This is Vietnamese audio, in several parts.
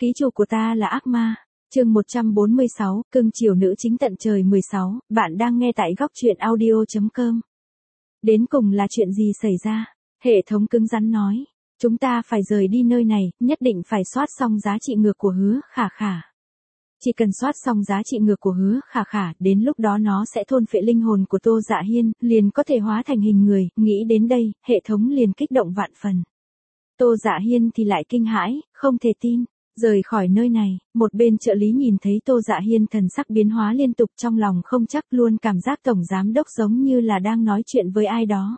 Ký chủ của ta là ác ma. Chương 146, cưng chiều nữ chính tận trời 16, bạn đang nghe tại góc truyện audio.com. Đến cùng là chuyện gì xảy ra? Hệ thống cứng rắn nói. Chúng ta phải rời đi nơi này, nhất định phải soát xong giá trị ngược của Hứa Khả Khả. Chỉ cần soát xong giá trị ngược của Hứa Khả Khả, đến lúc đó nó sẽ thôn phệ linh hồn của Tô Dạ Hiên, liền có thể hóa thành hình người, nghĩ đến đây, hệ thống liền kích động vạn phần. Tô Dạ Hiên thì lại kinh hãi, không thể tin. Rời khỏi nơi này, một bên trợ lý nhìn thấy Tô Dạ Hiên thần sắc biến hóa liên tục, trong lòng không chắc, luôn cảm giác tổng giám đốc giống như là đang nói chuyện với ai đó.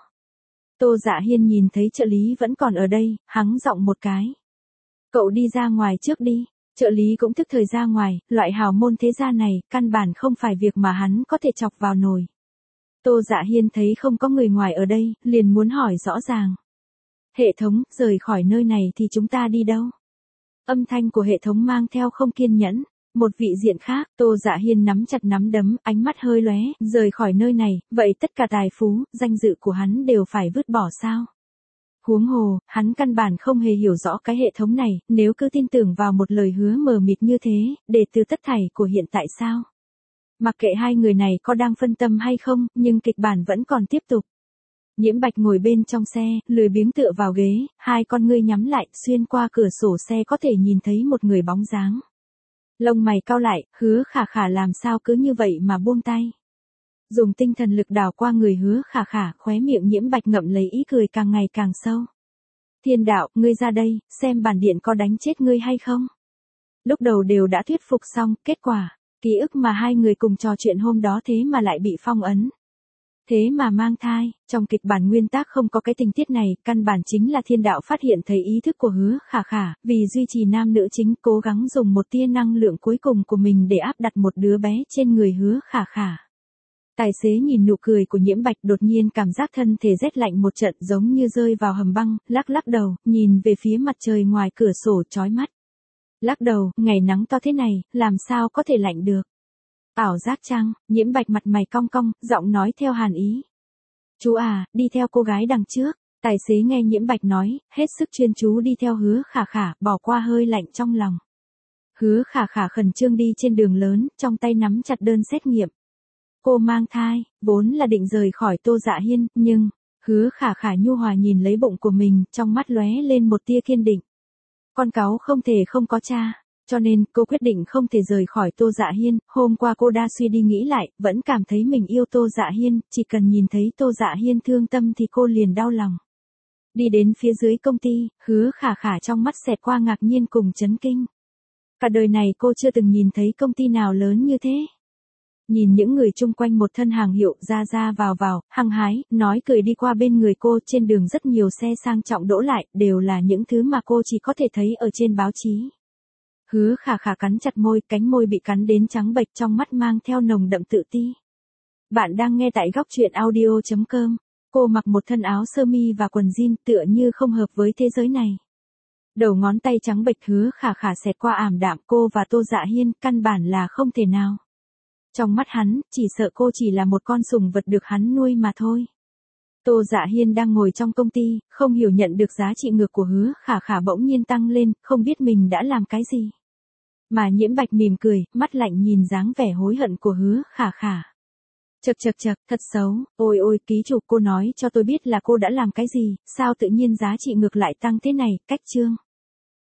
Tô Dạ Hiên nhìn thấy trợ lý vẫn còn ở đây, hắng giọng một cái. Cậu đi ra ngoài trước đi. Trợ lý cũng tức thời ra ngoài, loại hào môn thế gia này, căn bản không phải việc mà hắn có thể chọc vào nồi. Tô Dạ Hiên thấy không có người ngoài ở đây, liền muốn hỏi rõ ràng. Hệ thống, rời khỏi nơi này thì chúng ta đi đâu? Âm thanh của hệ thống mang theo không kiên nhẫn. Một vị diện khác, Tô Dạ Hiên nắm chặt nắm đấm, ánh mắt hơi lóe, rời khỏi nơi này, vậy tất cả tài phú, danh dự của hắn đều phải vứt bỏ sao? Huống hồ, hắn căn bản không hề hiểu rõ cái hệ thống này, nếu cứ tin tưởng vào một lời hứa mờ mịt như thế, để từ tất thảy của hiện tại sao? Mặc kệ hai người này có đang phân tâm hay không, nhưng kịch bản vẫn còn tiếp tục. Nhiễm Bạch ngồi bên trong xe, lười biếng tựa vào ghế, hai con ngươi nhắm lại, xuyên qua cửa sổ xe có thể nhìn thấy một người bóng dáng. Lông mày cau lại, Hứa Khả Khả làm sao cứ như vậy mà buông tay. Dùng tinh thần lực đảo qua người Hứa Khả Khả, khóe miệng Nhiễm Bạch ngậm lấy ý cười càng ngày càng sâu. Thiên đạo, ngươi ra đây, xem bản điện có đánh chết ngươi hay không. Lúc đầu đều đã thuyết phục xong, kết quả, ký ức mà hai người cùng trò chuyện hôm đó thế mà lại bị phong ấn. Thế mà mang thai, trong kịch bản nguyên tác không có cái tình tiết này, căn bản chính là thiên đạo phát hiện thấy ý thức của Hứa Khả Khả, vì duy trì nam nữ chính cố gắng dùng một tia năng lượng cuối cùng của mình để áp đặt một đứa bé trên người Hứa Khả Khả. Tài xế nhìn nụ cười của Nhiễm Bạch đột nhiên cảm giác thân thể rét lạnh một trận giống như rơi vào hầm băng, lắc lắc đầu, nhìn về phía mặt trời ngoài cửa sổ chói mắt. Lắc đầu, ngày nắng to thế này, làm sao có thể lạnh được. Ảo giác chăng? Nhiễm Bạch mặt mày cong cong, giọng nói theo hàn ý. Chú à, đi theo cô gái đằng trước. Tài xế nghe Nhiễm Bạch nói, hết sức chuyên chú đi theo Hứa Khả Khả, bỏ qua hơi lạnh trong lòng. Hứa Khả Khả khẩn trương đi trên đường lớn, trong tay nắm chặt đơn xét nghiệm. Cô mang thai, vốn là định rời khỏi Tô Dạ Hiên, nhưng, Hứa Khả Khả nhu hòa nhìn lấy bụng của mình, trong mắt lóe lên một tia kiên định. Con cáu không thể không có cha. Cho nên, cô quyết định không thể rời khỏi Tô Dạ Hiên, hôm qua cô đã suy đi nghĩ lại, vẫn cảm thấy mình yêu Tô Dạ Hiên, chỉ cần nhìn thấy Tô Dạ Hiên thương tâm thì cô liền đau lòng. Đi đến phía dưới công ty, Hứa Khả Khả trong mắt xẹt qua ngạc nhiên cùng chấn kinh. Cả đời này cô chưa từng nhìn thấy công ty nào lớn như thế. Nhìn những người chung quanh một thân hàng hiệu ra ra vào, hăng hái, nói cười đi qua bên người cô, trên đường rất nhiều xe sang trọng đỗ lại, đều là những thứ mà cô chỉ có thể thấy ở trên báo chí. Hứa Khả Khả cắn chặt môi, cánh môi bị cắn đến trắng bệch, trong mắt mang theo nồng đậm tự ti. Bạn đang nghe tại góc truyện audio.com. Cô mặc một thân áo sơ mi và quần jean tựa như không hợp với thế giới này. Đầu ngón tay trắng bệch Hứa Khả Khả xẹt qua ảm đạm, cô và Tô Dạ Hiên căn bản là không thể nào. Trong mắt hắn, chỉ sợ cô chỉ là một con sủng vật được hắn nuôi mà thôi. Tô Dạ Hiên đang ngồi trong công ty, không hiểu nhận được giá trị ngược của Hứa Khả Khả bỗng nhiên tăng lên, không biết mình đã làm cái gì. Mà Nhiễm Bạch mỉm cười, mắt lạnh nhìn dáng vẻ hối hận của Hứa Khả Khả. Chậc, thật xấu, ôi ôi ký chủ, cô nói cho tôi biết là cô đã làm cái gì, sao tự nhiên giá trị ngược lại tăng thế này, cách chương.